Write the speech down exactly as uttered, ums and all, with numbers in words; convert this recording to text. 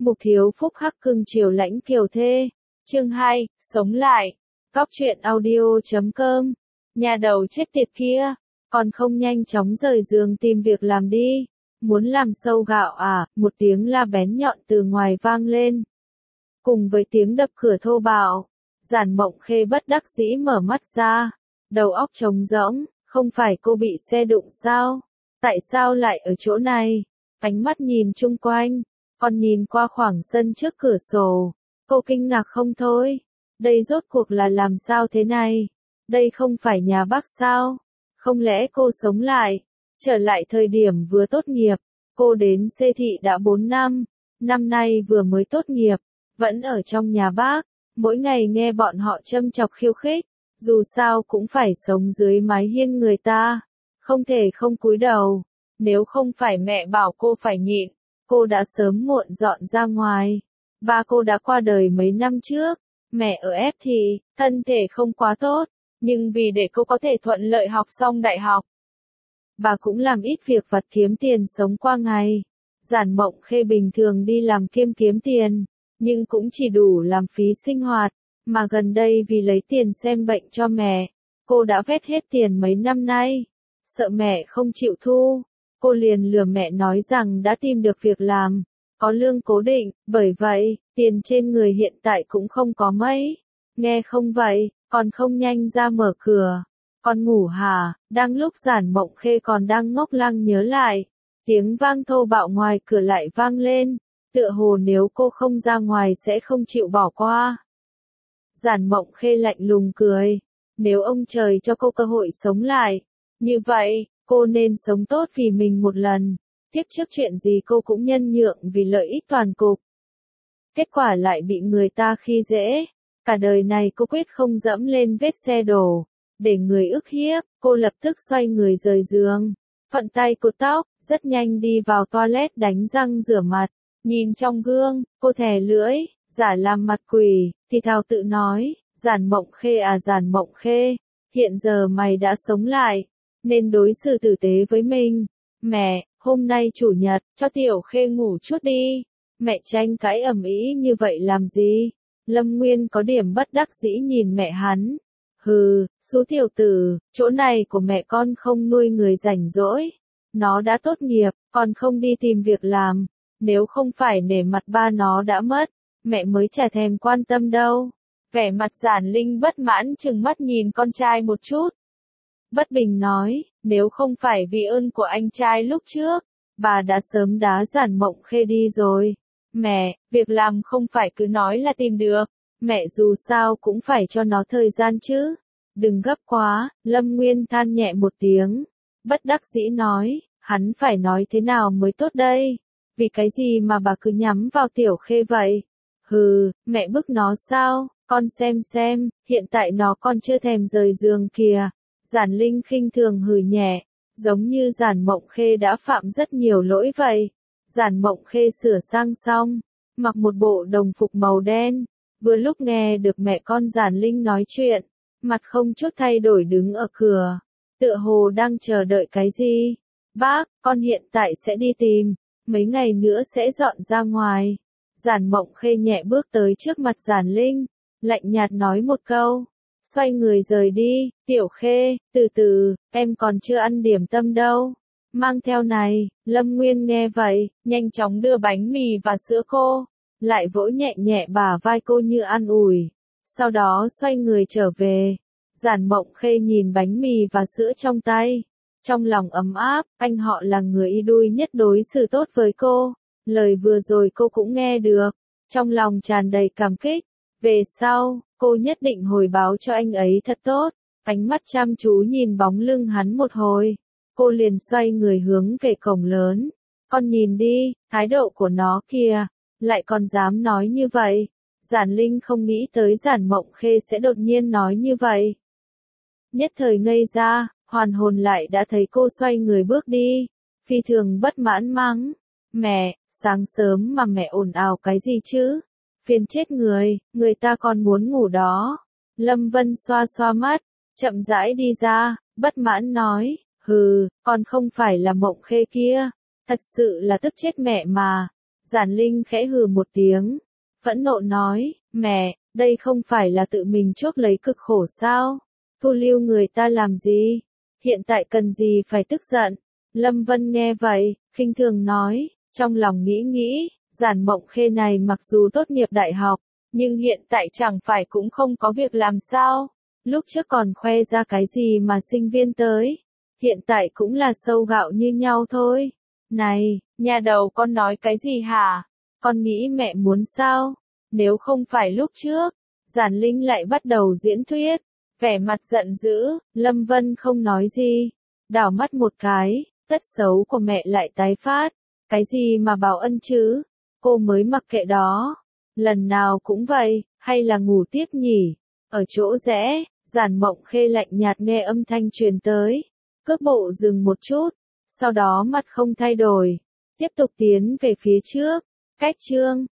Mục Thiếu Phúc hắc cưng chiều lãnh kiều thê. Chương hai, sống lại. Cóc truyện audio chấm com. Nhà đầu chết tiệt kia, còn không nhanh chóng rời giường tìm việc làm đi. Muốn làm sâu gạo à? Một tiếng la bén nhọn từ ngoài vang lên. Cùng với tiếng đập cửa thô bạo, Giản Mộng Khê bất đắc dĩ mở mắt ra. Đầu óc trống rỗng, không phải cô bị xe đụng sao? Tại sao lại ở chỗ này? Ánh mắt nhìn chung quanh, còn nhìn qua khoảng sân trước cửa sổ. Cô kinh ngạc không thôi. Đây rốt cuộc là làm sao thế này? Đây không phải nhà bác sao? Không lẽ cô sống lại? Trở lại thời điểm vừa tốt nghiệp. Cô đến Xê Thị đã bốn năm. Năm nay vừa mới tốt nghiệp. Vẫn ở trong nhà bác. Mỗi ngày nghe bọn họ châm chọc khiêu khích. Dù sao cũng phải sống dưới mái hiên người ta. Không thể không cúi đầu. Nếu không phải mẹ bảo cô phải nhịn, cô đã sớm muộn dọn ra ngoài. Ba cô đã qua đời mấy năm trước. Mẹ ở ép thì, thân thể không quá tốt. Nhưng vì để cô có thể thuận lợi học xong đại học, bà cũng làm ít việc vặt kiếm tiền sống qua ngày. Giản Mộng Khê bình thường đi làm kiêm kiếm tiền, nhưng cũng chỉ đủ làm phí sinh hoạt. Mà gần đây vì lấy tiền xem bệnh cho mẹ, cô đã vét hết tiền mấy năm nay. Sợ mẹ không chịu thu, cô liền lừa mẹ nói rằng đã tìm được việc làm, có lương cố định, bởi vậy, tiền trên người hiện tại cũng không có mấy. Nghe không vậy, còn không nhanh ra mở cửa. Con ngủ hả? Đang lúc Giản Mộng Khê còn đang ngốc lăng nhớ lại, tiếng vang thô bạo ngoài cửa lại vang lên, tựa hồ nếu cô không ra ngoài sẽ không chịu bỏ qua. Giản Mộng Khê lạnh lùng cười, nếu ông trời cho cô cơ hội sống lại, như vậy, cô nên sống tốt vì mình một lần. Tiếp trước chuyện gì cô cũng nhân nhượng vì lợi ích toàn cục. Kết quả lại bị người ta khi dễ. Cả đời này cô quyết không dẫm lên vết xe đổ, để người ức hiếp. Cô lập tức xoay người rời giường, thuận tay cột tóc, rất nhanh đi vào toilet đánh răng rửa mặt. Nhìn trong gương, cô thè lưỡi, giả làm mặt quỷ, thì thào tự nói, Giản Mộng Khê à Giản Mộng Khê, hiện giờ mày đã sống lại, nên đối xử tử tế với mình. Mẹ, hôm nay chủ nhật, cho Tiểu Khê ngủ chút đi. Mẹ tranh cãi ầm ĩ như vậy làm gì? Lâm Nguyên có điểm bất đắc dĩ nhìn mẹ hắn. Hừ, Sú tiểu tử, chỗ này của mẹ con không nuôi người rảnh rỗi. Nó đã tốt nghiệp, còn không đi tìm việc làm. Nếu không phải nể mặt ba nó đã mất, mẹ mới chả thèm quan tâm đâu. Vẻ mặt Giản Linh bất mãn trừng mắt nhìn con trai một chút. Bất bình nói, nếu không phải vì ơn của anh trai lúc trước, bà đã sớm đá Giản Mộng Khê đi rồi. Mẹ, việc làm không phải cứ nói là tìm được. Mẹ dù sao cũng phải cho nó thời gian chứ. Đừng gấp quá, Lâm Nguyên than nhẹ một tiếng. Bất đắc dĩ nói, hắn phải nói thế nào mới tốt đây? Vì cái gì mà bà cứ nhắm vào Tiểu Khê vậy? Hừ, mẹ bức nó sao? Con xem xem, hiện tại nó còn chưa thèm rời giường kìa. Giản Linh khinh thường hừ nhẹ, giống như Giản Mộng Khê đã phạm rất nhiều lỗi vậy. Giản Mộng Khê sửa sang xong, mặc một bộ đồng phục màu đen, vừa lúc nghe được mẹ con Giản Linh nói chuyện, mặt không chút thay đổi đứng ở cửa, tựa hồ đang chờ đợi cái gì. Bác, con hiện tại sẽ đi tìm, mấy ngày nữa sẽ dọn ra ngoài. Giản Mộng Khê nhẹ bước tới trước mặt Giản Linh, lạnh nhạt nói một câu, xoay người rời đi. Tiểu Khê, từ từ, em còn chưa ăn điểm tâm đâu. Mang theo này. Lâm Nguyên nghe vậy, nhanh chóng đưa bánh mì và sữa cô, lại vỗ nhẹ nhẹ bả vai cô như an ủi. Sau đó xoay người trở về. Giản Mộng Khê nhìn bánh mì và sữa trong tay, trong lòng ấm áp. Anh họ là người y đui nhất đối xử tốt với cô. Lời vừa rồi cô cũng nghe được, trong lòng tràn đầy cảm kích. Về sau, cô nhất định hồi báo cho anh ấy thật tốt. Ánh mắt chăm chú nhìn bóng lưng hắn một hồi, cô liền xoay người hướng về cổng lớn. Con nhìn đi, thái độ của nó kìa, lại còn dám nói như vậy. Giản Linh không nghĩ tới Giản Mộng Khê sẽ đột nhiên nói như vậy. Nhất thời ngây ra, hoàn hồn lại đã thấy cô xoay người bước đi, phi thường bất mãn mắng. Mẹ, sáng sớm mà mẹ ồn ào cái gì chứ? Phiền chết người, người ta còn muốn ngủ đó. Lâm Vân xoa xoa mắt, chậm rãi đi ra, bất mãn nói, hừ, còn không phải là Mộng Khê kia, thật sự là tức chết mẹ mà. Giản Linh khẽ hừ một tiếng, phẫn nộ nói, mẹ, đây không phải là tự mình chuốc lấy cực khổ sao? Thu lưu người ta làm gì? Hiện tại cần gì phải tức giận? Lâm Vân nghe vậy, khinh thường nói, trong lòng nghĩ nghĩ, Giản Mộng Khê này mặc dù tốt nghiệp đại học, nhưng hiện tại chẳng phải cũng không có việc làm sao? Lúc trước còn khoe ra cái gì mà sinh viên tới, hiện tại cũng là sâu gạo như nhau thôi. Này, nhà đầu con nói cái gì hả? Con nghĩ mẹ muốn sao? Nếu không phải lúc trước, Giản Linh lại bắt đầu diễn thuyết, vẻ mặt giận dữ, Lâm Vân không nói gì, đảo mắt một cái, tất xấu của mẹ lại tái phát, cái gì mà báo ân chứ, cô mới mặc kệ đó, lần nào cũng vậy, hay là ngủ tiếp nhỉ, ở chỗ rẽ, Giản Mộng Khê lạnh nhạt nghe âm thanh truyền tới, cước bộ dừng một chút, sau đó mặt không thay đổi, tiếp tục tiến về phía trước, cách chương